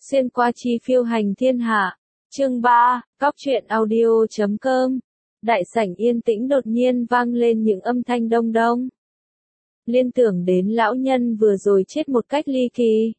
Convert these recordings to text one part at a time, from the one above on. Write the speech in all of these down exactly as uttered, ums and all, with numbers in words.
Xuyên qua chi phiêu hành thiên hạ. Chương ba, Góc truyện audio chấm com. Đại sảnh yên tĩnh đột nhiên vang lên những âm thanh đông đông. Liên tưởng đến lão nhân vừa rồi chết một cách ly kỳ.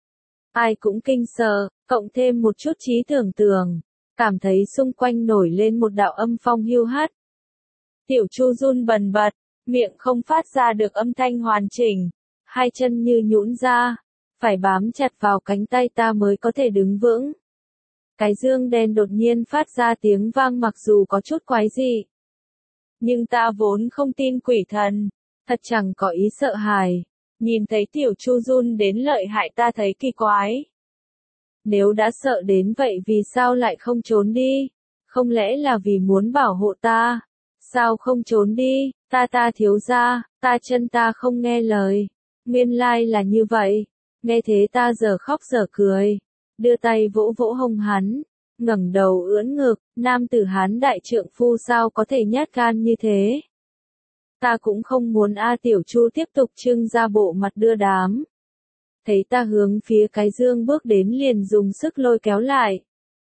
Ai cũng kinh sợ, cộng thêm một chút trí tưởng tượng, cảm thấy xung quanh nổi lên một đạo âm phong hiu hắt. Tiểu Chu run bần bật, miệng không phát ra được âm thanh hoàn chỉnh, hai chân như nhũn ra, phải bám chặt vào cánh tay ta mới có thể đứng vững. Cái dương đen đột nhiên phát ra tiếng vang mặc dù có chút quái dị. Nhưng ta vốn không tin quỷ thần, thật chẳng có ý sợ hãi. Nhìn thấy Tiểu Chu run đến lợi hại ta thấy kỳ quái. Nếu đã sợ đến vậy vì sao lại không trốn đi? Không lẽ là vì muốn bảo hộ ta? Sao không trốn đi? Ta ta thiếu gia, ta chân ta không nghe lời. Nguyên lai là như vậy. Nghe thế ta giờ khóc giờ cười. Đưa tay vỗ vỗ hông hắn. Ngẩng đầu ưỡn ngực, nam tử Hán đại trượng phu sao có thể nhát gan như thế? Ta cũng không muốn A Tiểu Chu tiếp tục trưng ra bộ mặt đưa đám. Thấy ta hướng phía cái dương bước đến liền dùng sức lôi kéo lại.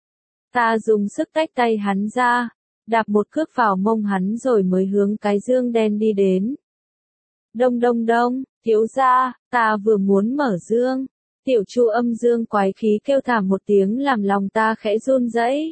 Ta dùng sức tách tay hắn ra, đạp một cước vào mông hắn rồi mới hướng cái dương đen đi đến. Đông đông đông, thiếu gia, ta vừa muốn mở dương. Tiểu Chu âm dương quái khí kêu thảm một tiếng làm lòng ta khẽ run rẩy.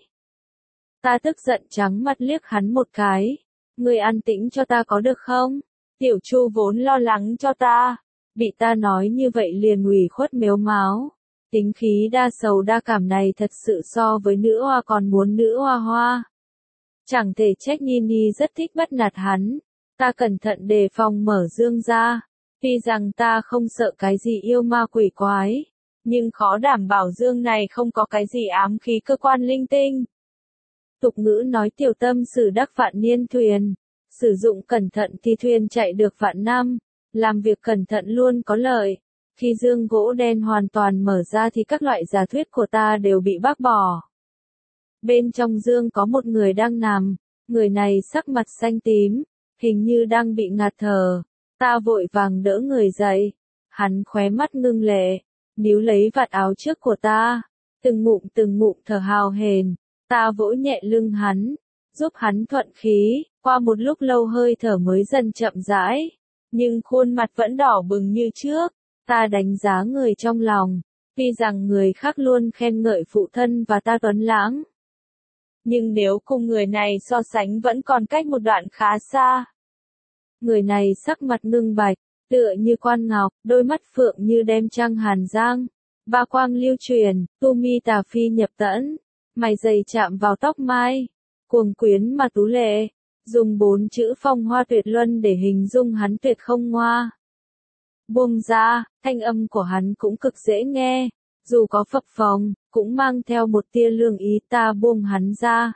Ta tức giận trắng mặt liếc hắn một cái. Ngươi an tĩnh cho ta có được không? Tiểu Chu vốn lo lắng cho ta. Bị ta nói như vậy liền ủy khuất mếu máo. Tính khí đa sầu đa cảm này thật sự so với nữ hoa còn muốn nữ hoa hoa. Chẳng thể trách Nini rất thích bắt nạt hắn. Ta cẩn thận đề phòng mở dương ra. Tuy rằng ta không sợ cái gì yêu ma quỷ quái. Nhưng khó đảm bảo dương này không có cái gì ám khí cơ quan linh tinh. Tục ngữ nói tiểu tâm sử đắc vạn niên thuyền. Sử dụng cẩn thận thì thuyền chạy được vạn năm. Làm việc cẩn thận luôn có lợi. Khi dương gỗ đen hoàn toàn mở ra thì các loại giả thuyết của ta đều bị bác bỏ. Bên trong dương có một người đang nằm. Người này sắc mặt xanh tím. Hình như đang bị ngạt thở. Ta vội vàng đỡ người dậy. Hắn khóe mắt ngưng lệ. Níu lấy vạt áo trước của ta. Từng ngụm từng ngụm thở hào hển. Ta vỗ nhẹ lưng hắn. Giúp hắn thuận khí. Qua một lúc lâu hơi thở mới dần chậm rãi. Nhưng khuôn mặt vẫn đỏ bừng như trước. Ta đánh giá người trong lòng. Tuy rằng người khác luôn khen ngợi phụ thân và ta tuấn lãng. Nhưng nếu cùng người này so sánh vẫn còn cách một đoạn khá xa. Người này sắc mặt ngưng bạch, tựa như quan ngọc, đôi mắt phượng như đêm trăng hàn giang. Ba quang lưu truyền, tu mi tà phi nhập tẫn. Mày dày chạm vào tóc mai. Cuồng quyến mà tú lệ. Dùng bốn chữ phong hoa tuyệt luân để hình dung hắn tuyệt không ngoa. Buông ra, thanh âm của hắn cũng cực dễ nghe. Dù có phập phồng, cũng mang theo một tia lương ý ta buông hắn ra.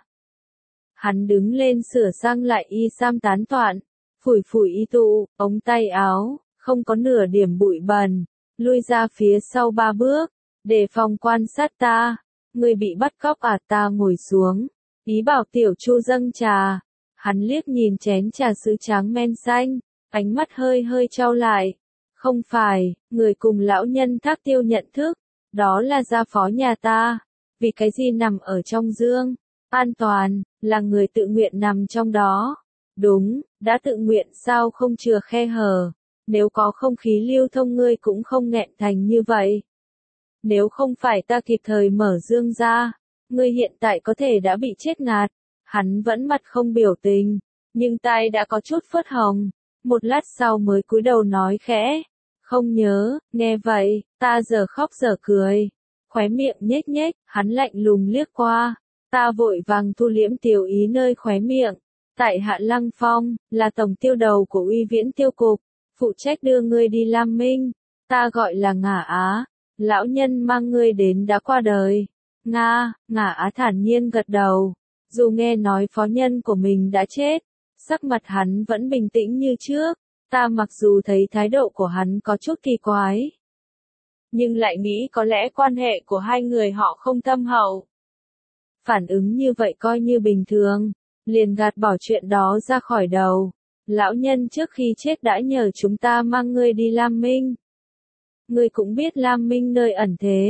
Hắn đứng lên sửa sang lại y sam tán toạn. Phủi phủi y tụ, ống tay áo, không có nửa điểm bụi bẩn. Lui ra phía sau ba bước, đề phòng quan sát ta. Người bị bắt cóc à? Ta ngồi xuống. Ý bảo Tiểu Chu dâng trà. Hắn liếc nhìn chén trà sứ trắng men xanh, ánh mắt hơi hơi trao lại. Không phải, người cùng lão nhân Thác Tiêu nhận thức, đó là gia phó nhà ta. Vì cái gì nằm ở trong dương? An toàn, là người tự nguyện nằm trong đó. Đúng, đã tự nguyện sao không chừa khe hở. Nếu có không khí lưu thông ngươi cũng không nghẹn thành như vậy. Nếu không phải ta kịp thời mở dương ra, ngươi hiện tại có thể đã bị chết ngạt. Hắn vẫn mặt không biểu tình, nhưng tai đã có chút phớt hồng. Một lát sau mới cúi đầu nói khẽ. Không nhớ, nghe vậy, ta giờ khóc giờ cười. Khóe miệng nhếch nhếch, hắn lạnh lùng liếc qua. Ta vội vàng thu liễm tiểu ý nơi khóe miệng. Tại Hạ Lăng Phong, là tổng tiêu đầu của Uy Viễn Tiêu Cục, phụ trách đưa ngươi đi Lam Minh. Ta gọi là Ngả Á, lão nhân mang ngươi đến đã qua đời. Nga, Ngả Á thản nhiên gật đầu. Dù nghe nói phó nhân của mình đã chết, sắc mặt hắn vẫn bình tĩnh như trước. Ta mặc dù thấy thái độ của hắn có chút kỳ quái, nhưng lại nghĩ có lẽ quan hệ của hai người họ không thâm hậu. Phản ứng như vậy coi như bình thường, liền gạt bỏ chuyện đó ra khỏi đầu. Lão nhân trước khi chết đã nhờ chúng ta mang ngươi đi Lam Minh. Ngươi cũng biết Lam Minh nơi ẩn thế.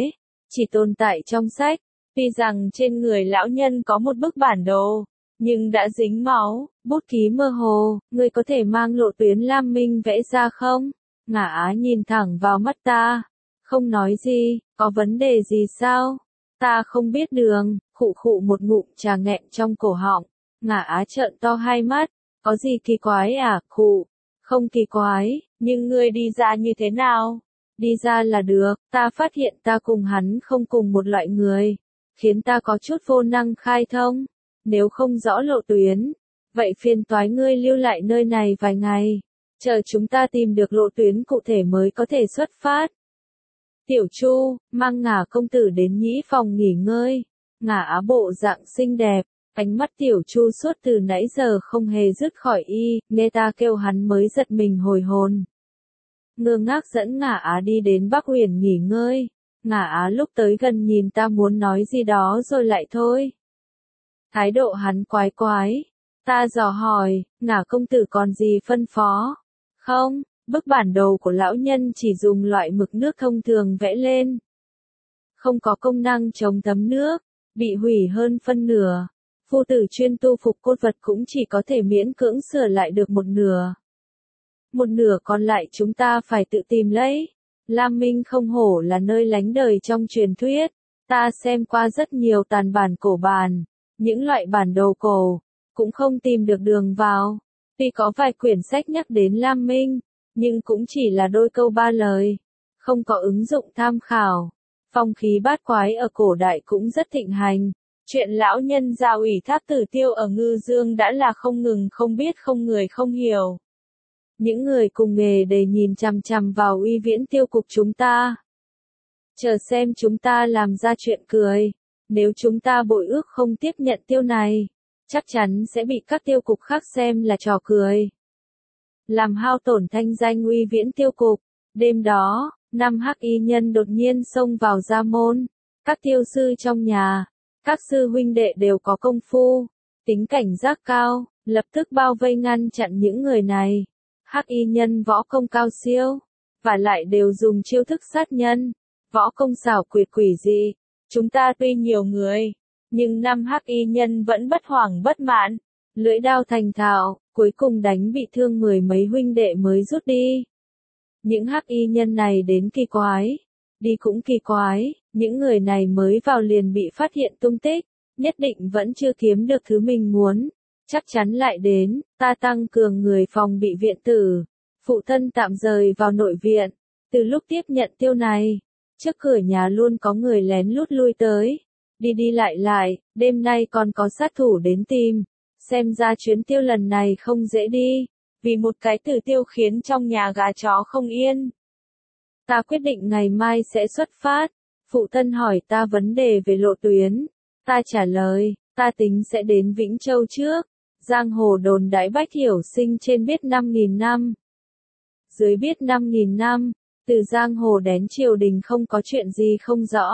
chỉ tồn tại trong sách. Tuy rằng trên người lão nhân có một bức bản đồ, nhưng đã dính máu, bút ký mơ hồ, ngươi có thể mang lộ tuyến Lam Minh vẽ ra không? Ngả Á nhìn thẳng vào mắt ta, không nói gì, có vấn đề gì sao? Ta không biết đường, khụ khụ một ngụm trà nghẹn trong cổ họng. Ngả Á trợn to hai mắt, có gì kỳ quái à, khụ, không kỳ quái, nhưng ngươi đi ra như thế nào? Đi ra là được, ta phát hiện ta cùng hắn không cùng một loại người, khiến ta có chút vô năng khai thông. Nếu không rõ lộ tuyến, vậy phiền toái ngươi lưu lại nơi này vài ngày, chờ chúng ta tìm được lộ tuyến cụ thể mới có thể xuất phát. Tiểu Chu, mang Ngả công tử đến nhĩ phòng nghỉ ngơi. Ngả Á bộ dạng xinh đẹp, ánh mắt Tiểu Chu suốt từ nãy giờ không hề dứt khỏi y, nghe ta kêu hắn mới giật mình hồi hồn. Ngơ ngác dẫn Ngả Á đi đến Bắc Huyền nghỉ ngơi. Ngả Á lúc tới gần nhìn ta muốn nói gì đó rồi lại thôi. Thái độ hắn quái quái. Ta dò hỏi, Ngả công tử còn gì phân phó? Không, bức bản đồ của lão nhân chỉ dùng loại mực nước thông thường vẽ lên. Không có công năng chống thấm nước, bị hủy hơn phân nửa. Phu tử chuyên tu phục cốt vật cũng chỉ có thể miễn cưỡng sửa lại được một nửa. Một nửa còn lại chúng ta phải tự tìm lấy. Lam Minh không hổ là nơi lánh đời trong truyền thuyết. Ta xem qua rất nhiều tàn bản cổ bản, những loại bản đồ cổ, cũng không tìm được đường vào. Tuy có vài quyển sách nhắc đến Lam Minh, nhưng cũng chỉ là đôi câu ba lời, không có ứng dụng tham khảo. Phong khí bát quái ở cổ đại cũng rất thịnh hành. Chuyện lão nhân giao ủy tháp tử tiêu ở Ngư Dương đã là không ngừng không biết không người không hiểu. Những người cùng nghề để nhìn chằm chằm vào uy viễn tiêu cục chúng ta. Chờ xem chúng ta làm ra chuyện cười. Nếu chúng ta bội ước không tiếp nhận tiêu này, chắc chắn sẽ bị các tiêu cục khác xem là trò cười. Làm hao tổn thanh danh uy viễn tiêu cục. Đêm đó, năm hắc y nhân đột nhiên xông vào gia môn. Các tiêu sư trong nhà, các sư huynh đệ đều có công phu, tính cảnh giác cao, lập tức bao vây ngăn chặn những người này. Hắc y nhân võ công cao siêu, và lại đều dùng chiêu thức sát nhân, võ công xảo quyệt quỷ dị. Chúng ta tuy nhiều người, nhưng năm hắc y nhân vẫn bất hoảng bất mãn, lưỡi đao thành thạo, cuối cùng đánh bị thương mười mấy huynh đệ mới rút đi. Những hắc y nhân này đến kỳ quái, đi cũng kỳ quái, những người này mới vào liền bị phát hiện tung tích, nhất định vẫn chưa kiếm được thứ mình muốn, chắc chắn lại đến. Ta tăng cường người phòng bị viện tử, phụ thân tạm rời vào nội viện. Từ lúc tiếp nhận tiêu này, trước cửa nhà luôn có người lén lút lui tới, đi đi lại lại, đêm nay còn có sát thủ đến tìm. Xem ra chuyến tiêu lần này không dễ đi, vì một cái tử tiêu khiến trong nhà gà chó không yên. Ta quyết định ngày mai sẽ xuất phát. Phụ thân hỏi ta vấn đề về lộ tuyến. Ta trả lời, ta tính sẽ đến Vĩnh Châu trước. Giang hồ đồn đãi Bách Hiểu Sinh trên biết năm nghìn năm, dưới biết năm nghìn năm, từ giang hồ đến triều đình không có chuyện gì không rõ.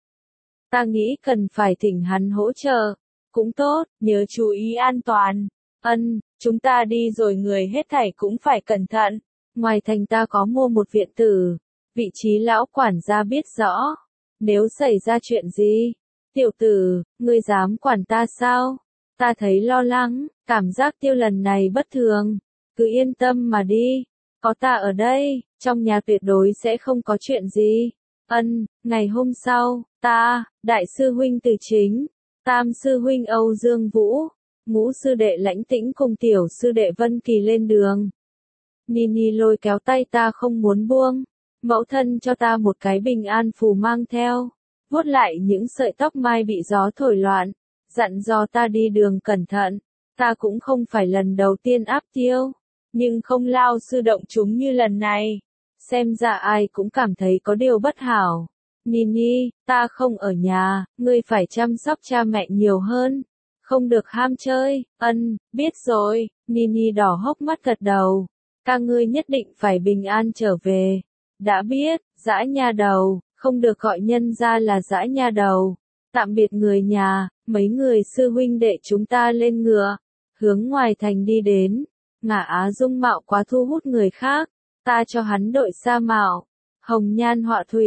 Ta nghĩ cần phải thỉnh hắn hỗ trợ. Cũng tốt, nhớ chú ý an toàn. Ân, chúng ta đi rồi người hết thảy cũng phải cẩn thận. Ngoài thành ta có mua một viện tử, vị trí lão quản gia biết rõ. Nếu xảy ra chuyện gì, tiểu tử, ngươi dám quản ta sao? Ta thấy lo lắng, cảm giác tiêu lần này bất thường. Cứ yên tâm mà đi, có ta ở đây, trong nhà tuyệt đối sẽ không có chuyện gì. Ân, ngày hôm sau, ta, đại sư huynh Từ Chính, tam sư huynh Âu Dương Vũ, ngũ sư đệ Lãnh Tĩnh cùng tiểu sư đệ Vân Kỳ lên đường. Nini lôi kéo tay ta không muốn buông. Mẫu thân cho ta một cái bình an phù mang theo, vuốt lại những sợi tóc mai bị gió thổi loạn, dặn dò ta đi đường cẩn thận. Ta cũng không phải lần đầu tiên áp tiêu, nhưng không lao sư động chúng như lần này. Xem ra ai cũng cảm thấy có điều bất hảo. Nini, ta không ở nhà, ngươi phải chăm sóc cha mẹ nhiều hơn. Không được ham chơi. Ân, biết rồi. Nini đỏ hốc mắt gật đầu. Ca ngươi nhất định phải bình an trở về. Đã biết, dã nha đầu, không được gọi nhân ra là dã nha đầu. Tạm biệt người nhà, mấy người sư huynh đệ chúng ta lên ngựa, hướng ngoài thành đi đến. Ngả Á dung mạo quá thu hút người khác, ta cho hắn đội sa mạo, hồng nhan họa thủy,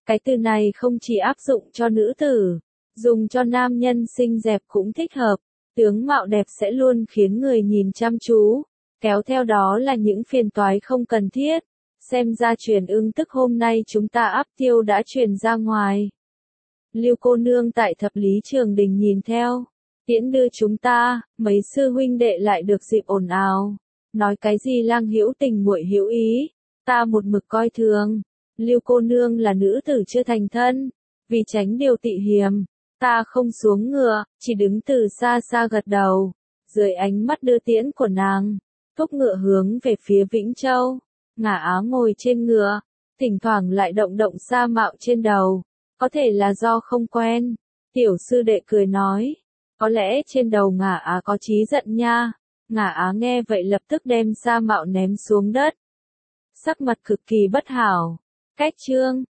Cái từ này không chỉ áp dụng cho nữ tử, dùng cho nam nhân xinh đẹp cũng thích hợp. Tướng mạo đẹp sẽ luôn khiến người nhìn chăm chú, kéo theo đó là những phiền toái không cần thiết. Xem ra truyền ưng tức hôm nay chúng ta áp tiêu đã truyền ra ngoài. Lưu cô nương tại thập lý trường đình nhìn theo, tiễn đưa chúng ta, mấy sư huynh đệ lại được dịp ồn ào. Nói cái gì lang hữu tình muội hữu ý, ta một mực coi thường. Lưu cô nương là nữ tử chưa thành thân, vì tránh điều tị hiềm, ta không xuống ngựa, chỉ đứng từ xa xa gật đầu. Dưới ánh mắt đưa tiễn của nàng, thúc ngựa hướng về phía Vĩnh Châu. Ngả Á ngồi trên ngựa, thỉnh thoảng lại động động sa mạo trên đầu, có thể là do không quen. Tiểu sư đệ cười nói, có lẽ trên đầu Ngả Á có chí giận nha. Ngả Á nghe vậy lập tức đem sa mạo ném xuống đất. Sắc mặt cực kỳ bất hảo. Cách chương